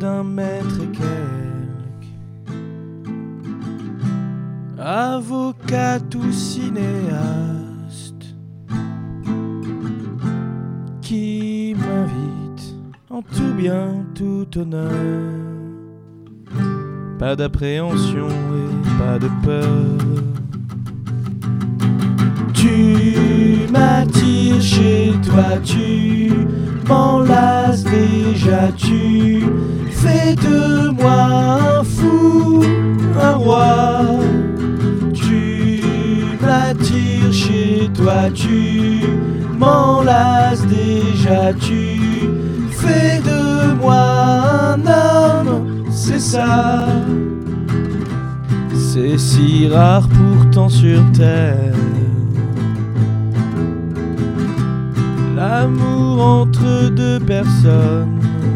d'un mètre et quelques. Avocat ou cinéaste qui m'invite en tout bien, tout honneur. Pas d'appréhension et pas de peur. Tu m'attires chez toi, tu m'enlaces déjà, tu fais de moi un fou, un roi. Tu m'attires chez toi, tu m'enlaces déjà, tu fais de moi un homme, c'est ça. C'est si rare pourtant sur terre, l'amour entre deux personnes.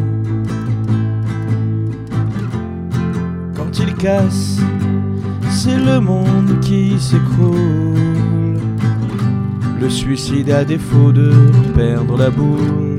Quand il casse, c'est le monde qui s'écroule. Le suicide à défaut de perdre la boule.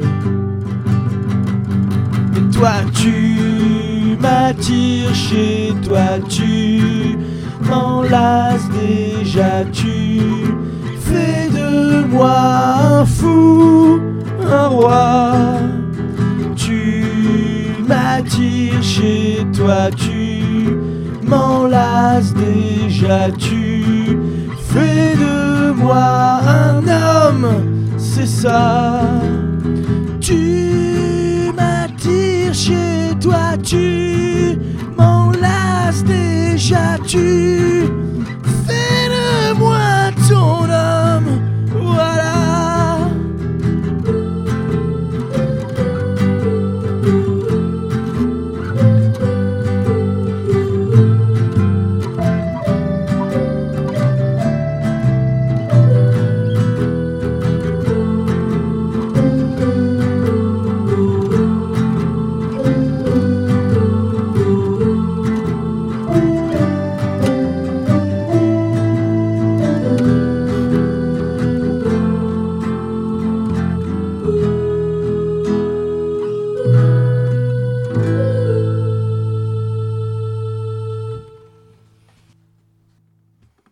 Et toi tu m'attires chez toi, tu m'enlaces déjà, tu fais de moi un fou, un roi. Tu m'attires chez toi, tu m'enlaces déjà, tu fais de moi un homme, c'est ça. Tu m'attires chez toi, tu m'enlaces déjà, tu